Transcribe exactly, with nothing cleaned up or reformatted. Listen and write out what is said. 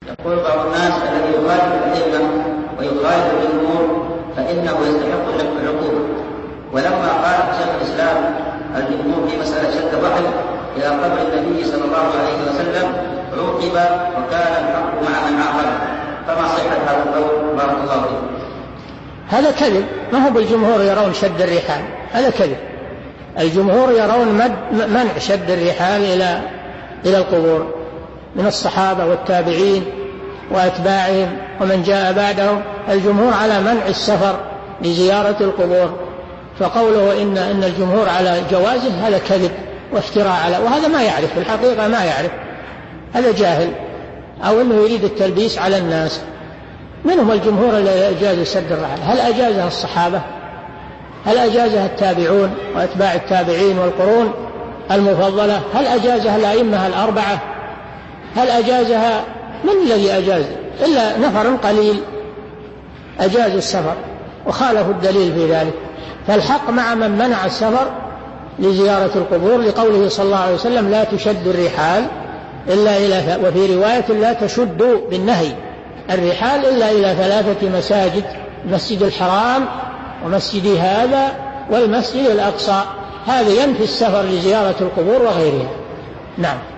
يقول بعض الناس الذي يخالف الأئمة ويخالف الجمهور فإنه يستحق العقوبة، ولما قال شيخ الإسلام الجمهور في مسألة شد الرحل إلى قبر النبي صلى الله عليه وسلم عوقب وكان الحق مع من عاقبه، فما صحة هذا القول؟ بارك الله فيكم. هذا كذب، ما هو بالجمهور يرون شد الرحال، هذا كذب. الجمهور يرون منع شد الرحال إلى إلى القبور من الصحابة والتابعين وأتباعهم ومن جاء بعدهم. الجمهور على منع السفر لزيارة القبور، فقوله إن إن الجمهور على جوازه هذا كذب وافتراء على، وهذا ما يعرف في الحقيقة، ما يعرف، هذا جاهل أو أنه يريد التلبيس على الناس. منهم الجمهور اللي أجاز سد الرحل؟ هل أجازها الصحابة؟ هل أجازها التابعون وأتباع التابعين والقرون المفضلة؟ هل أجازها الأئمة الأربعة؟ هل أجازها من الذي أجاز؟ إلا نفر قليل أجاز السفر وخالفوا الدليل في ذلك. فالحق مع من منع السفر لزيارة القبور، لقوله صلى الله عليه وسلم لا تشد الرحال إلا إلى، وفي رواية لا تشد بالنهي الرحال إلا إلى ثلاثة مساجد: المسجد الحرام ومسجد هذا والمسجد الأقصى. هذا ينفي السفر لزيارة القبور وغيرها. نعم.